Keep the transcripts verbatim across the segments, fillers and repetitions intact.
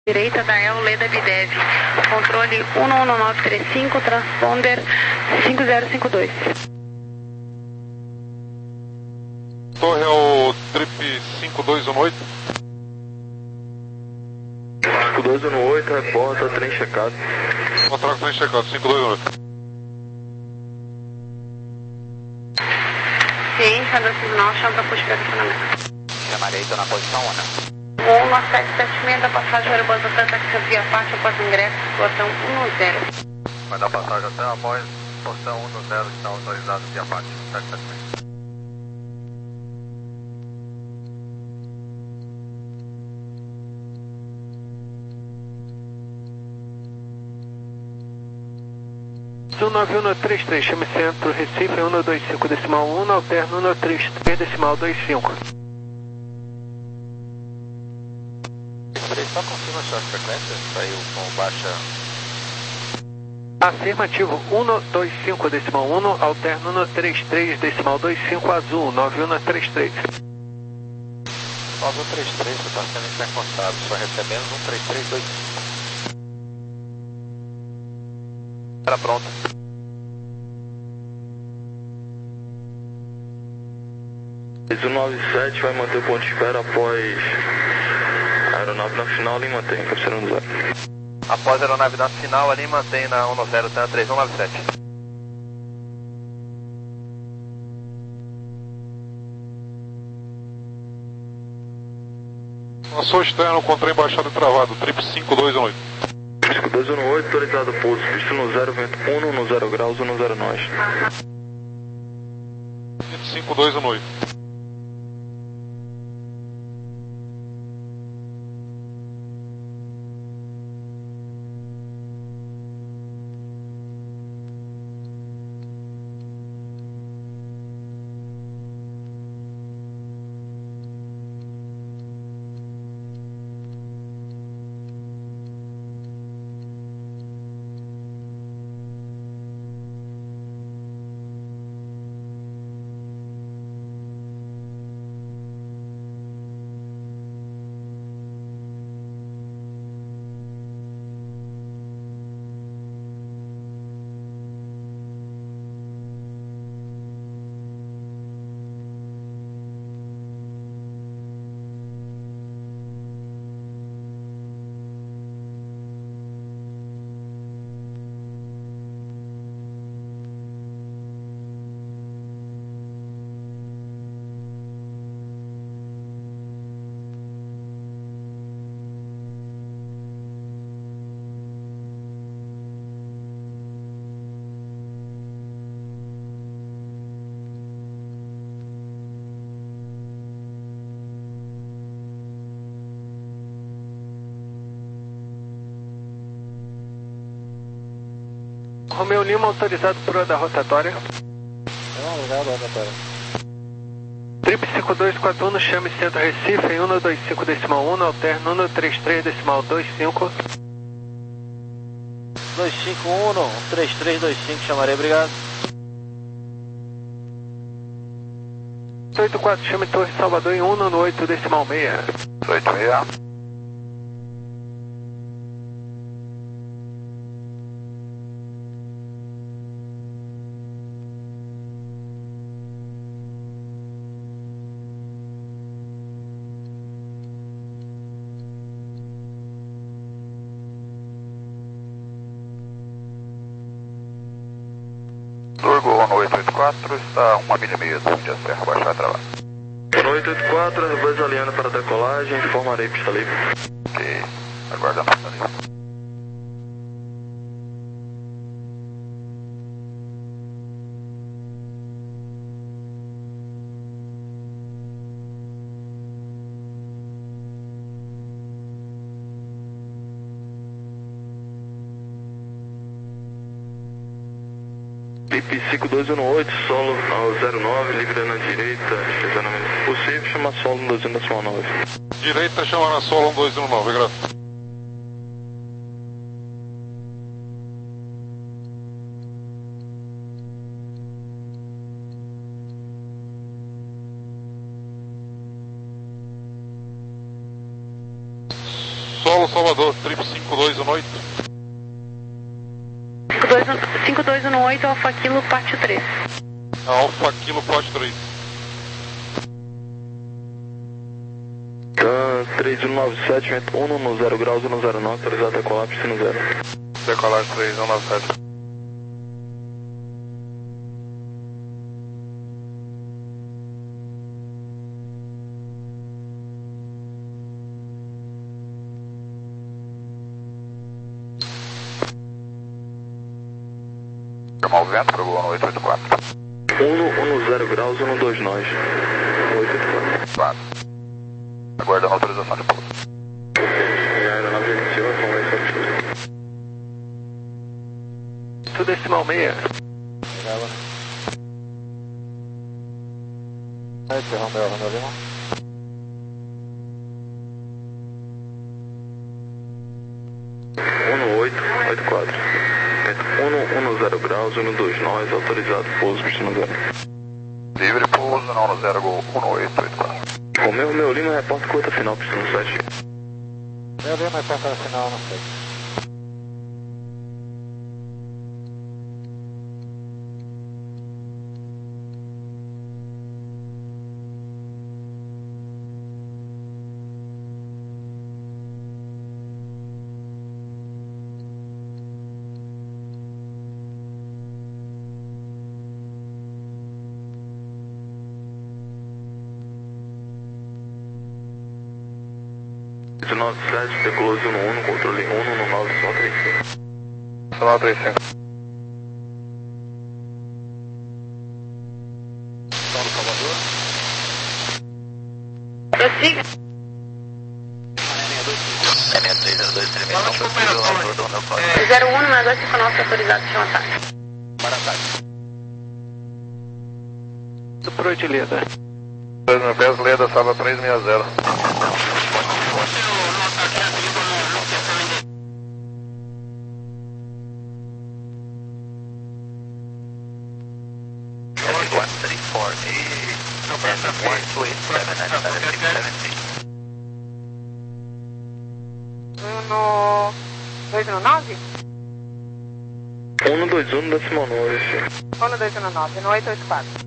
Direita da El Leda Videv. Controle um um nove três cinco, transponder cinco zero cinco dois. Torre ao trip cinco dois um oito. cinco dois um oito, reporta trem checado. Contrato trem checado, cinco dois um oito. Ciência do sinal, chama para puxar posicionamento. Chamarei, estou na posição um. um nove sete sete seis da passagem Airbus Atlanta via parte após ingresso, portão um zero. Vai dar passagem até após portão um zero, está autorizado via parte sete sete seis. um nove um três três, chame centro, Recife, um dois cinco decimal um, alterno um três três decimal dois cinco. Só confirma suas frequências, saiu com baixa... Afirmativo, um dois cinco decimal um, alterno um três três decimal dois cinco, azul, nove um três três. nove um três três, você está sendo intercontado, só recebendo um três três dois cinco. Era pronto. um nove sete vai manter o ponto de espera após a aeronave na final e mantém, cabeceira no zero. Após a aeronave na final, ali mantém na um zero, tá três um nove sete. Passou externo com trem baixado e travado, trip cinco dois um oito. cinco dois um oito, autorizado pouso, visto no zero, vento um, no zero graus, no zero nós. cinco dois um oito. Romeu Lima, autorizado por da rotatória. Não, obrigado, rotatória. Trip cinco dois quatro um, chame centro Recife, em um dois cinco decimal um, alterno um três três decimal dois cinco. dois cinco um, três três dois cinco, chamarei, obrigado. oito quatro, chame Torre Salvador em um oito decimal seis. oito seis. Turbo um oito oito quatro, está uma milha e meia do de Serra, baixar a travar. um oito oito quatro, Airbus aliando para decolagem, informarei pista livre. Ok, aguardando pista livre. Trip cinco dois um oito, solo ao zero nove, livre na direita, examinamento possível, chama solo um dois um decimal nove. Direita, chama na solo um dois um nove, graças. Solo Salvador. trip cinco dois um oito. cinco dois um oito, Alfa Kilo, parte três. Alfa Kilo, parte três. Tá, três um nove sete, vento um no zero graus, um no zero nove, autorizado a decolar, piscina zero. Decolagem três um nove sete. Chamar o vento para o Gol no oito oito quatro. um no zero graus, um no dois nós. oito oito quatro. quatro. Aguardando autorização de pouso. E a aeronave iniciou a conversa. Tudo decimal meia. Esse é o Romeo, Romeo Lima. um no oito oito quatro. um no zero graus, um no dois nós, autorizado pouso, piscina zero. Livre pouso, não no zero Gol, um no oito oito quatro. Romeo, Romeo Lima, repórter curta final, piscina sete. Romeo Lima, repórter final, não sei. nove sete, decolou um no um, controle um no nove, só três cinco. Só três cinco. Paulo Salvador. Prossiga. zero um, mais dois cinco nove, autorizado, chama ataque. Para ataque. Do Pro de Leda. dois mil pés, Leda, sala três seis zero. um no dois um nove? um no dois um, decimal nove. um no dois um nove, no oito oito quatro.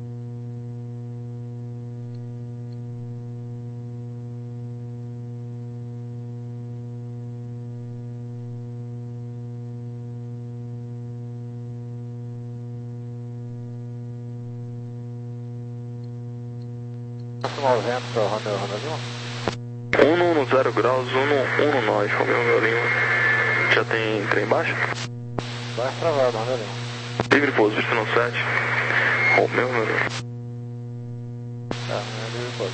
Próximo ao vento, Romeo, Romeo Lima. um no zero graus, um no, um no nós, Romeo, Romeo Lima. Já tem trem baixo? Baixo travado, Romeo Lima. Livre pouso, piscina sete. Romeo, Romeo Lima. Tá, livre pouso.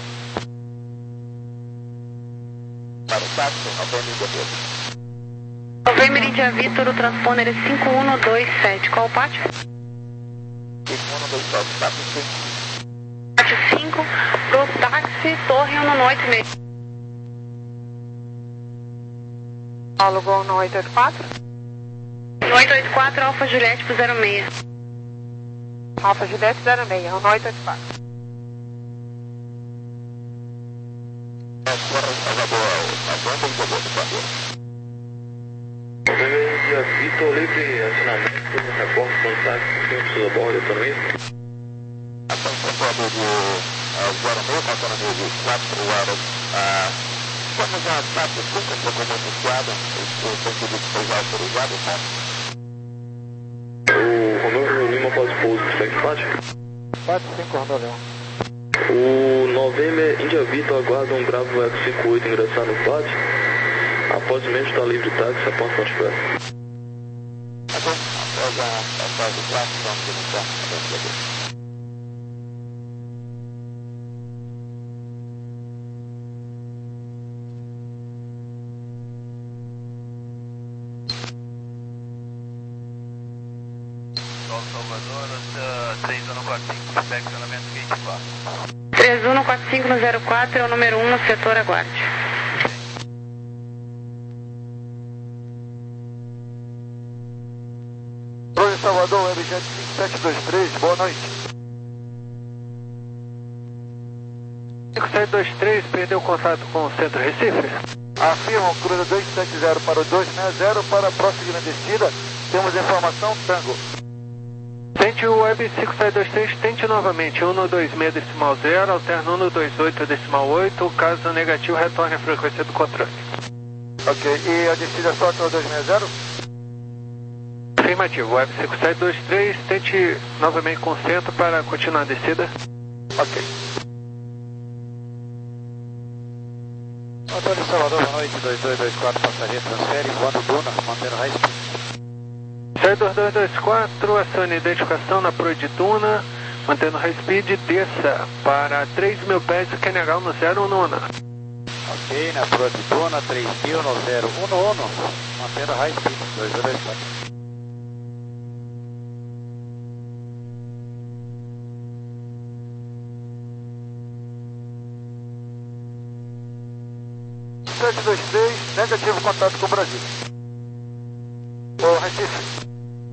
Para o táxi, Alfredo Meridia. Alfredo Meridia Vitor, o transponder é cinco um dois sete. Qual o pátio? cinco um dois sete, táxi cinco. Pátio cinco, pro táxi, torre um no oito e meio. Paulo Gol no oito oito quatro? No oito oito quatro, Alfa Juliette pro zero seis. Alfa Juliette zero seis, no oito oito quatro. Dia Vitor, livre acionamento, repórter, contato, cinco a bordo, autonomia. Atenção, todo do zero seis, com autonomia de quatro horas. Vamos a quatro cinco, um pouco anunciada, o sentido que foi já autorizado, tá? O Romeo, Romeo Lima após o pouso, segue pátio? quatro cinco, Romeo Lima. O November India Vitor aguarda um Bravo Eco cinquenta e oito ingressar no pátio. Após o mesmo está livre táxi, a porta não espera. Tá bom, após a passagem do tráfego, vamos iniciar a dentro. Salvador, três um quatro cinco, seccionamento vinte e quatro. três um quatro cinco no zero quatro, é o número um no setor, aguarde. Oi, Salvador, L J cinco sete dois três, boa noite. cinco sete dois três, perdeu contato com o centro Recife? Afirmam, cruza dois sete zero para o dois seis zero para prosseguir na descida. Temos informação, Tango. Tente o Web cinco sete dois três, tente novamente um dois seis decimal zero, alterna um dois oito decimal oito, caso negativo retorne a frequência do controle. Ok, e a descida só até o dois seis zero? Afirmativo, Web cinco sete dois três, tente novamente com centro para continuar a descida. Ok. Motor de Salvador, boa noite, dois dois dois quatro, passageiro, transfere, voando Duna, mantendo high speed. Saidor dois dois quatro, acione identificação na Proa de Duna, mantendo high speed, desça para três mil pés e Q N H no zero um Nuna. Ok, na Proa de Duna, três mil no zero um Nuna, mantendo high speed, dois dois dois quatro. sete dois três, negativo contato com o Brasil. Ô, Recife.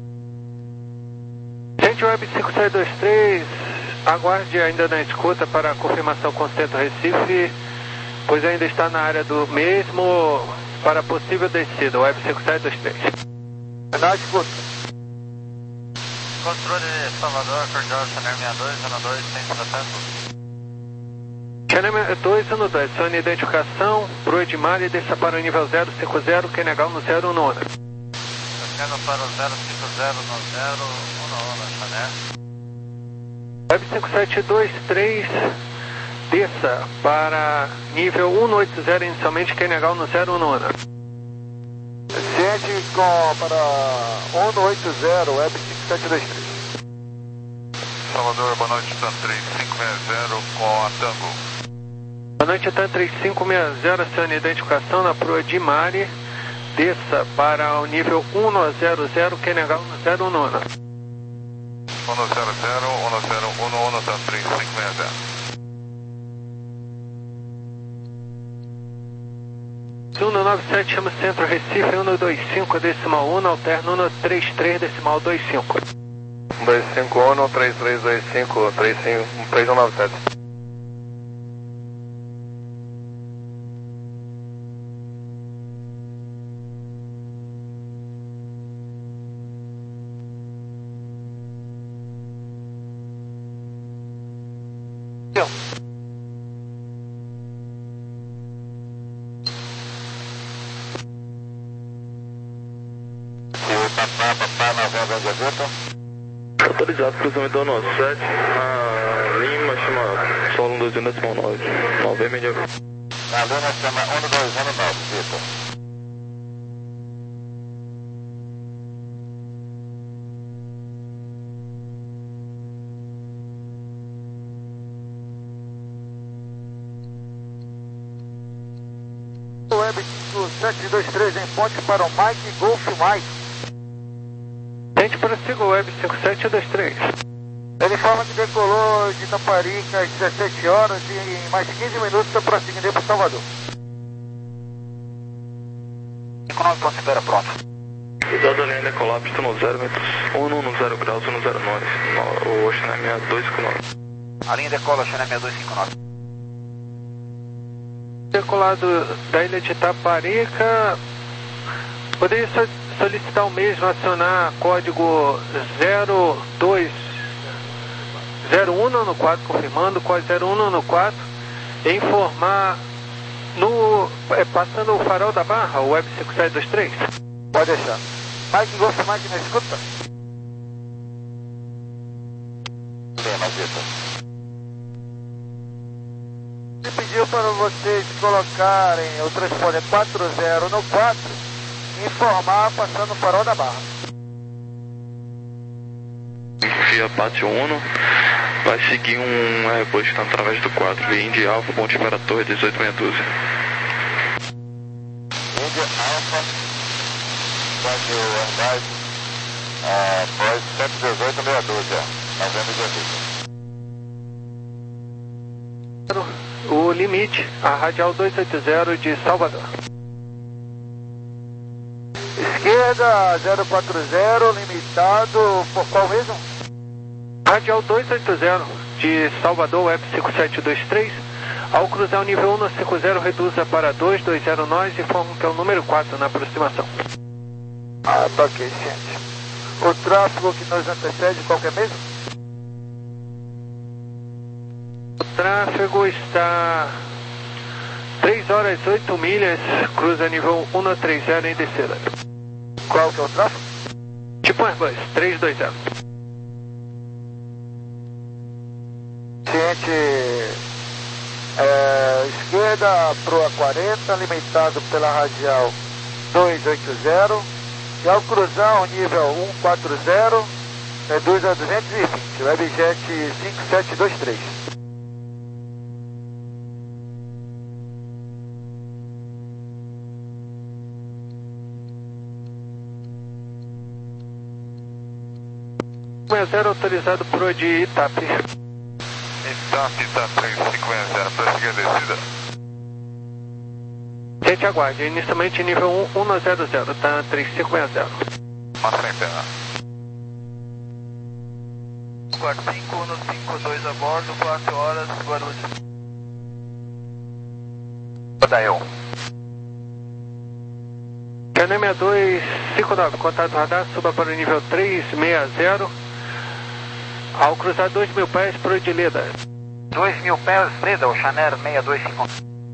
Tente Web cinco sete dois três, aguarde ainda na escuta para a confirmação com o Centro Recife, pois ainda está na área do mesmo para possível descida, Web cinco sete dois três. Na escuta. Controle Salvador, Cordial, Channel sessenta e dois, zona dois, centro da tempo. Channel dois, zona dois, acione identificação, Proa de Mar e desça para o nível zero cinco zero, Q N H no zero um Nuna. Descendo para o zero cinco zero no zero um Nuna, Channel. Web cinco sete dois três, desça para nível cento e oitenta inicialmente, Q N H no zero um Nuna. Ciente com, para cento e oitenta, Web cinco sete dois três. Salvador, boa noite, TAM três cinco seis zero com a Tango. Boa noite, TAM três cinco seis zero, acione identificação na Proa de Mare, desça para o nível cento, Q N H no zero um Nuna. cento, zero zero, cento, zero um Nuna, TAM três cinco seis zero. cento noventa e sete, chama Centro Recife, cento e vinte e cinco decimal um, alterna cento e trinta e três decimal vinte e cinco. dois cinco um, três três dois cinco, três um nove sete. Autorizado, cruzamento do nosso sete, na Lima, chama solo um dois um decimal nove, nove meio. Na Lima chama um dois um nove, Vitor. Web cinco sete dois três em ponte para o Mike Golf Mike. Tente prossiga o Web cinco sete dois três. Ele fala que decolou de Itaparica às dezessete horas e em mais quinze minutos está prosseguindo para o Salvador. cinco nove ponto espera, pronto. Cuidado ali, ainda colapso no zero metros, um no zero graus, um no zero nove, o Ocean é sessenta e dois cinquenta e nove. A linha decola, Channel sessenta e dois cinquenta e nove. Decolado da ilha de Itaparica, poderia solicitar o mesmo, acionar código zero dois zero um no quatro, confirmando, código zero um no quatro, e informar, no, é, passando o farol da barra, o Web cinco sete dois três. Pode deixar. Mike Golf Mike na escuta. Lima, Vitor. Ele pediu para vocês colocarem o transponder quatro zero no quatro e informar passando o farol da barra. Via Pátio Uno, vai seguir um Airbus que está através do quatro, via Indy Alpha, ponte para a torre dezoito meia dúzia. Indy Alpha, pode o Airbus, é, pode cento e dezoito meia dúzia, novembro de Vitor. O limite, a radial duzentos e oitenta de Salvador. Esquerda zero quatro zero, limitado por qual mesmo? Radial duzentos e oitenta de Salvador, Web cinco sete dois três, Ao cruzar o nível um cinquenta, reduza para dois dois zero nós e informa que é o número quatro na aproximação. Ah, tá ok, gente. O tráfego que nos antecede, qual que é mesmo? O tráfego está três horas e oito milhas, cruza nível cento e trinta em descida. Qual que é o tráfego? Tipo Airbus, trezentos e vinte. Gente, é, esquerda pro A quarenta, alimentado pela radial duzentos e oitenta, e ao cruzar o nível cento e quarenta, reduz a duzentos e vinte, Webjet cinco sete dois três. zero autorizado pro de Itape. Itape, tá três cinquenta, prosseguir a descida. Gente, aguarde, inicialmente nível cento e zero, tá três cinquenta. Mantém em pé. quatro cinco um cinco dois a bordo, quatro horas, Guarulhos. Dael. Canem sessenta e dois cinquenta e nove, contato radar, suba para o nível trezentos e sessenta. Ao cruzar dois mil pés, pro de Leda. dois mil pés, Leda, o Chanel seis dois cinco.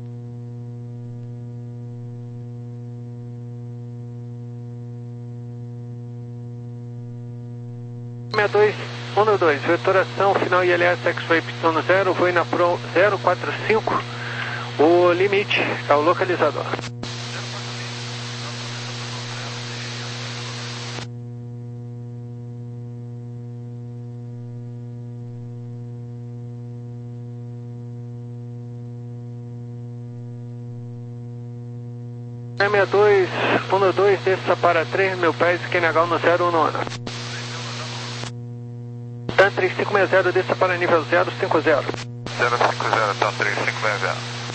sessenta e dois um dois, vetoração final I L S X-Ray Y zero, foi na Pro zero quatro cinco, o limite é o localizador. sessenta e dois um dois, desça para três mil pés, Q N H no zero um um. TAM três cinco zero, desça para nível zero cinco zero. zero cinco zero, TAM três cinco zero.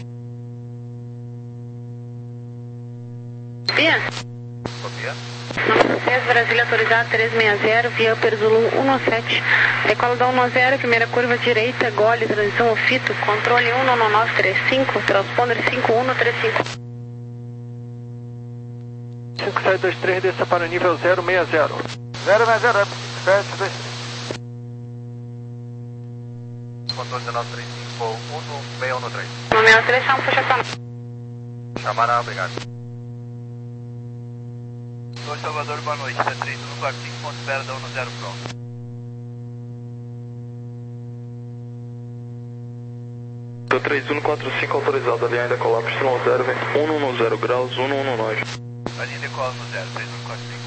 Pia? Copia. seis, Brasília autorizado trezentos e sessenta, via Upper Zulu cento e sete. Decola da cento e zero, primeira curva direita, gole, transição ao fito, controle um nove nove três cinco, transponder cinco um três cinco. cinco sete dois três, desça para nível zero seis zero. zero seis zero, cinco sete dois três. Controle nove três cinco um seis um três. Número três, chama puxa pra... Chamará, obrigado. Oi, Salvador, boa noite. Tá três um quatro cinco, ponto espera da cento zero pronto. Tô três um quatro cinco autorizado, ali ainda colar Y zero, vem cento e dez graus, cento e dezanove. A linha decola no zero, três um quatro cinco.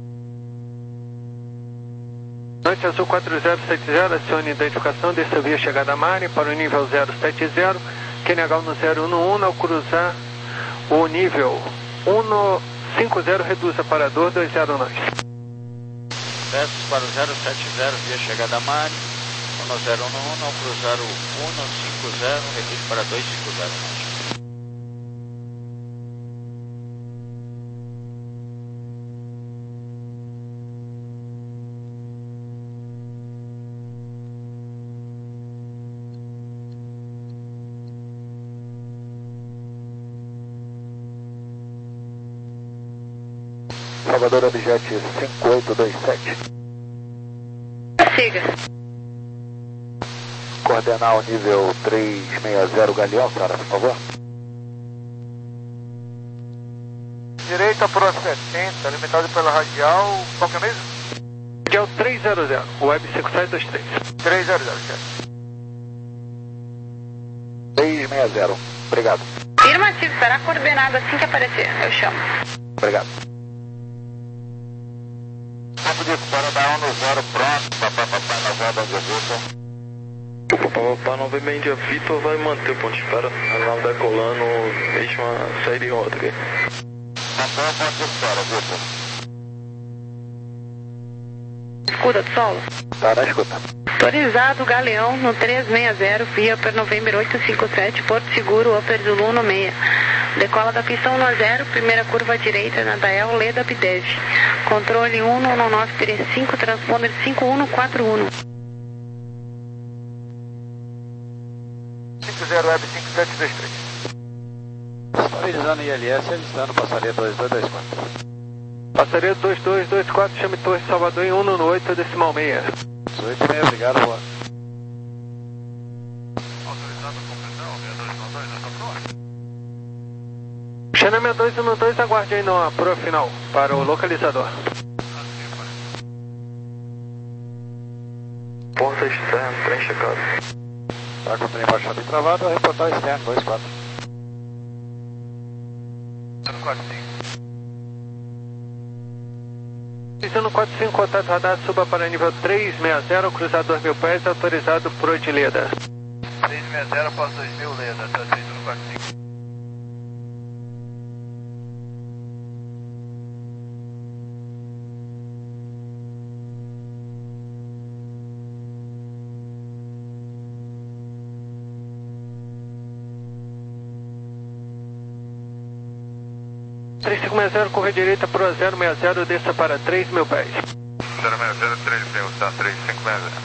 Norte Azul quatro zero sete zero, acione identificação, desça via chegada a Mare para o nível zero sete zero, Q N H no zero um um, ao cruzar o nível cento e cinquenta, reduza para dois dois zero nove. Desce para o zero sete zero, via chegada a Mare, cento zero um um, ao cruzar o cento e cinquenta, reduz para dois cinco zero nove. Salvador Objet cinco oito dois sete. Siga. Coordenar o nível trezentos e sessenta Galeão, cara, por favor. Direita pro setenta, alimentado pela radial, qual que é mesmo? Radial trezentos, Web cinco sete dois três. trezentos, certo. trezentos e sessenta, obrigado. Afirmativo, será coordenado assim que aparecer, eu chamo. Obrigado. Tempo de espera da cento zero pronto, papai, papai, na volta de Vitor. Papai novamente a Vitor vai manter o ponto de espera, a nave decolando, mesma série outra aqui. Mantém o ponto de espera, Vitor. Escuta do solo. Tá na escuta. Autorizado Galeão no trezentos e sessenta, via Upper November oitocentos e cinquenta e sete, Porto Seguro, Upper Zulu cento e seis. Decola da pista cento zero, primeira curva direita na Dael Leda Pdev. Controle um nove nove três cinco, transponder cinco um quatro um. cinco zero Web cinco sete dois três. Estabilizando I L S, alistando passaria dois dois dois quatro. Passaria dois dois dois quatro, chame Torre Salvador em um no oito decimal seis. oito seis, obrigado, boa. Autorizado a compressão, seis dois um dois, nós estamos prontos. Channel seis dois um dois, aguarde aí na proa final para o localizador. Porta externa, trem checado. Tá com o trem baixado e travado, reportar externo, dois quatro. zero quatro cinco. Pisando quatro cinco, contato radar, suba para nível três seis zero, cruzado dois mil pés, autorizado por de Leda. três seis zero após dois mil, Leda, até três um quatro cinco. três cinco seis zero, corre direita para o zero seis zero, desça para três mil pés. zero seis zero, três mil, tá, três cinco seis zero.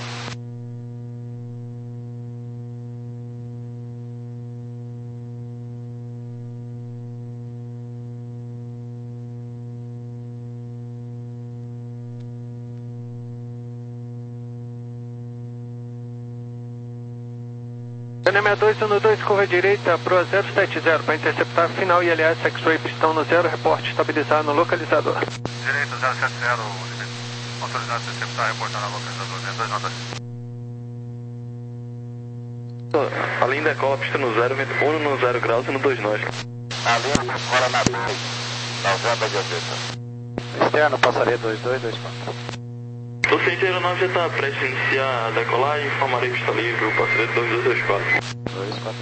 Channel seis dois um dois, corre direita para o zero sete zero para interceptar final I L S, X-Ray pistão no zero, reporte estabilizar no localizador. Direita zero sete zero, autorizado a interceptar, reportar no localizador, zero dois um dois. Além da cola, pista no zero, vento um no zero graus e no dois nós. Além da cola na dois, novembro de aviação. Externo, passaria dois dois dois quatro. O cento e nove já está prestes a iniciar a decolagem, informarei pista livre, o passaria dois dois dois quatro. dois quatro.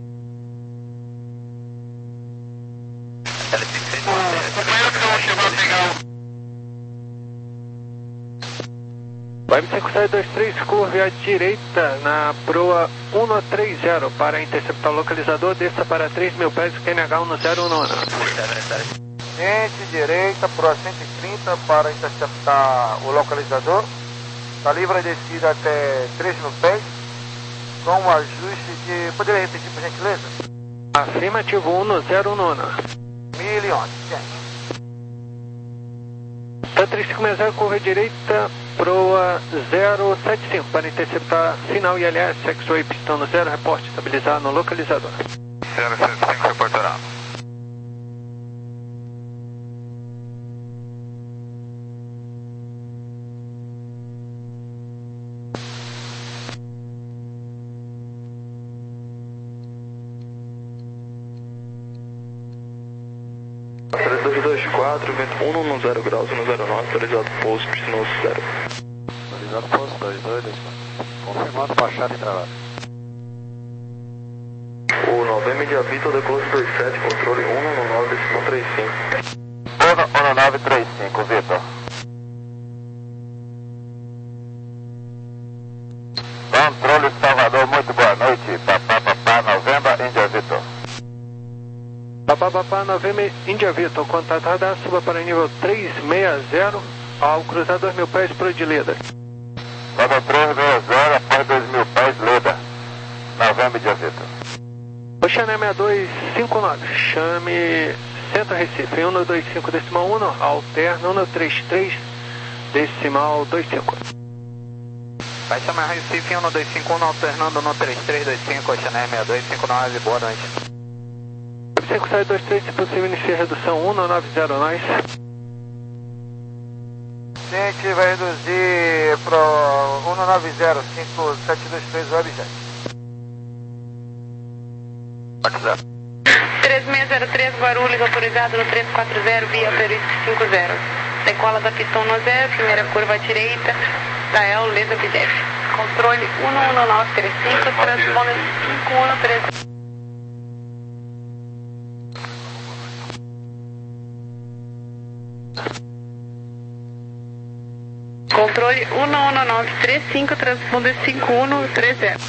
Web cinco sete dois três, curve à direita na proa um três zero para interceptar o localizador, desça para três mil pés, Q N H um no zero um nove. Gente, direita, pro cento e trinta para interceptar o localizador. Está livre a descida até três mil pés. Com um ajuste de... Poderia repetir, por gentileza? Afirmativo um no zero um nove. mil e onze, gente. Tá três cinco seis zero, curva direita, proa zero sete cinco para interceptar final I L S, X-Ray pistão no zero, reporte estabilizar no localizador. zero sete cinco, reportará. Passaria dois dois quatro, vento um no zero graus e no zero nove, autorizado pouso, pista no zero. Autorizado pouso, dois dois dois quatro. Confirmando, baixado e travado. O Novembro de Vitor decolou dois sete, controle um no nove, decisão três cinco. um no nove três cinco, Vitor. Controle Salvador, muito boa noite. Papá, papá, Novembro, Índia Vitor. Papá, papá, Novembro, Índia Vitor, contato radar, suba para nível três seis zero, ao cruzar dois mil pés pro de Leda. Level três seis zero, após dois mil pés, Leda. Novembro, Índia Vitor. O Channel seis dois cinco nove, chame Centro Recife, um no dois cinco decimal um, alterna um no trinta e três decimal vinte e cinco. Vai chamar Recife um no dois cinco um, alternando no trinta e três vinte e cinco, Channel seis dois cinco nove, boa noite. cinco sete dois três, se possível, inicia a redução um no nove zero nós. Gente, vai reduzir pro um nove zero, cinco sete dois três Webjet. três seis zero três, Guarulhos, autorizado no três quatro zero, via Perício cinco zero. Decola da pistão no zero, primeira curva à direita, da El Leda Bidef. Controle um um nove três cinco, transponder cinco um três. Controle um um nove três cinco, transponder cinco um três zero.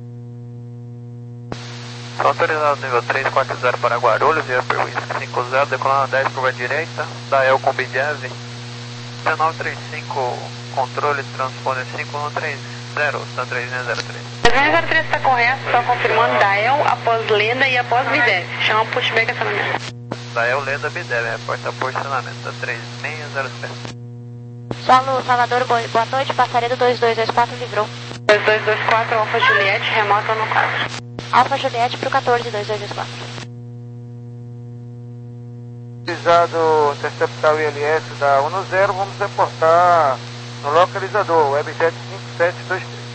Autorizado nível três quatro zero para Guarulhos, via Perwis cinco zero, decolando dez curva à direita, da El com Bidef, um nove três cinco, controle transponder cinco um três zero, Santa Terezinha zero três. Terezinha zero três está correto, só confirmando Dael após Lenda e após Bideve. Chama pushback acionamento. Dael Lenda Bideve, reporta posicionamento, Santa Terezinha zero sete. Solo Salvador, boa noite, passaredo dois dois dois quatro, livrou. dois dois dois quatro, Alfa Juliette, remota no quatro. Alfa Juliette pro quatorze dois dois dois quatro. Precisado interceptar o I L S da um zero, vamos reportar no localizador, Webjet cinco sete dois três.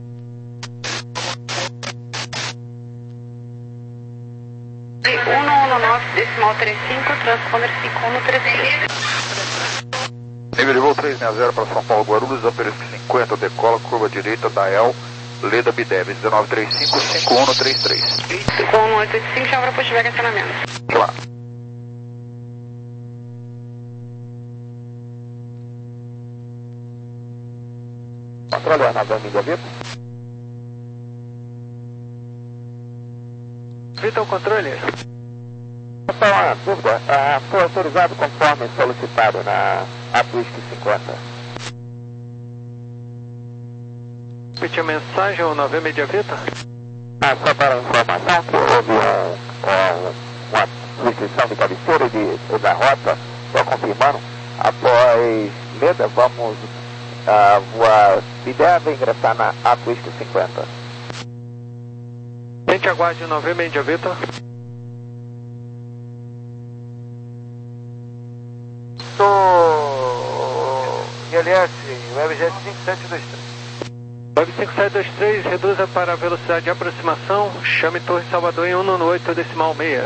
um um nove, decimal trinta e cinco, transponder cinco um três cinco. Nível de voo trezentos e sessenta para São Paulo, Guarulhos, Aperisco cinquenta, decola, curva direita, Dael, Leda Bideve, dezenove trinta e cinco, cinco um três três. cinco um oito oito cinco, chama para pushback acionamento. Claro. Controle a nave amiga Vitor. Vitor, controle. Só uma dúvida, ah, foi autorizado conforme solicitado na Aprisco cinquenta. Repetir a mensagem ao nove Media Vitor? Ah, só para informação que houve um, um, uma restrição de cabeceira e de, da rota, só confirmando, após Leda vamos uh, voar Bideve e ingressar na Aprisco cinquenta. Gente, aguarde o nove Media Vitor. Sou I L S, Webjet cinco sete dois três. Web cinco sete dois três, reduza para a velocidade de aproximação, chame Torre Salvador em um oito decimal seis.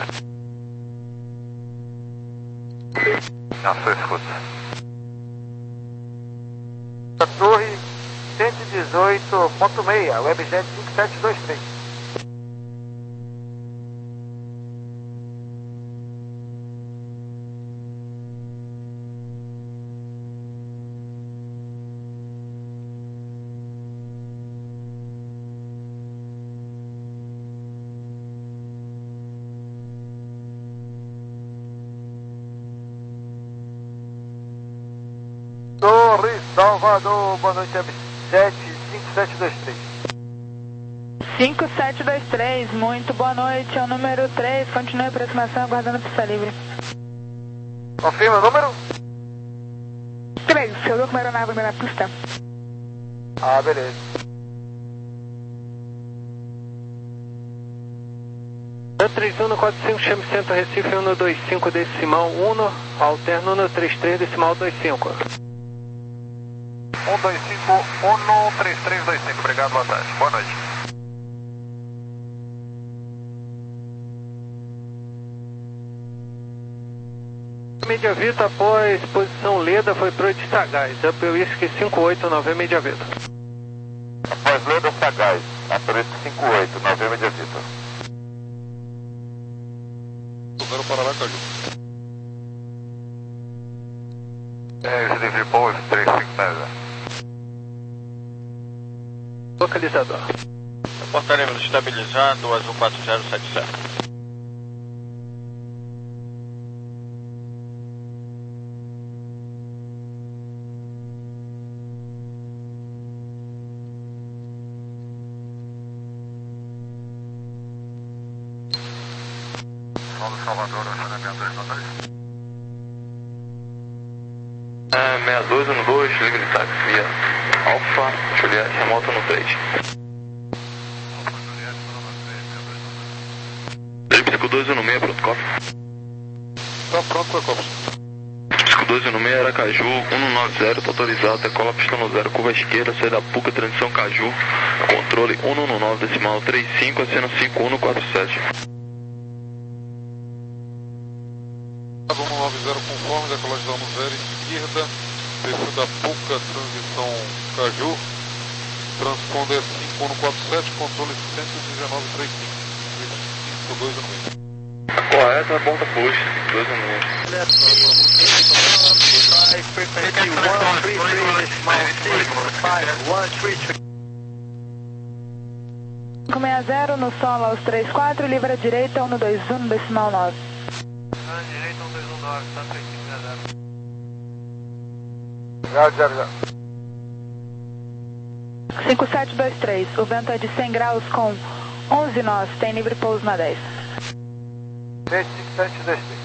Na sua escuta. A Torre cento e dezoito ponto seis, Webjet cinco sete dois três. Torre Salvador, boa noite, Webjet cinco sete dois três. cinco sete dois três, muito boa noite, é o número três, continue a aproximação, aguardando pista livre. Confirma o número? três, chegou com a aeronave na pista. Ah, beleza. três um quatro cinco, chame Centro Recife um dois cinco decimal um, alterno um três três decimal vinte e cinco. um dois cinco, um três três dois cinco, obrigado, boa tarde, boa noite. Media Vitor, após posição Leda, foi para o Sagaz, Upper Whisky cinco oito nove Media Vitor. Após Leda, Sagaz, Aperisco cinco oito nove Media Vitor. Zero Paraná, Caju. É, Recife Post, três cinco zero. Localizador. Reportaremos estabilizado, azul quatro zero sete zero. Solo Salvador, oceano sessenta e dois, nota dois. É, sessenta e dois no dois, livre táxi via Alfa Juliette, remota no três. Psico dois um seis, pronto, copy. Tá pronto, foi copy. Psico dois um seis, Aracaju, um nove zero, tá autorizado, decola pista no zero, curva esquerda, saída Puca, transição Caju, controle um nove decimal trinta e cinco, acena cinco um quatro sete. um nove zero conforme, decolagem no zero, esquerda, descida Puca, transição Caju, transponder cinco um quatro sete, controle cento e dezenove trinta e cinco. cinco dois um seis. Correto, ponta push, dois um cinco seis zero no solo aos trinta e quatro, livre à direita um dois um decimal nove. Na direita um dois um nove, tá três cinco zero. Já, já, já. cinco sete dois três, o vento é de cem graus com onze nós, tem livre pouso na dez. cinco sete dois três.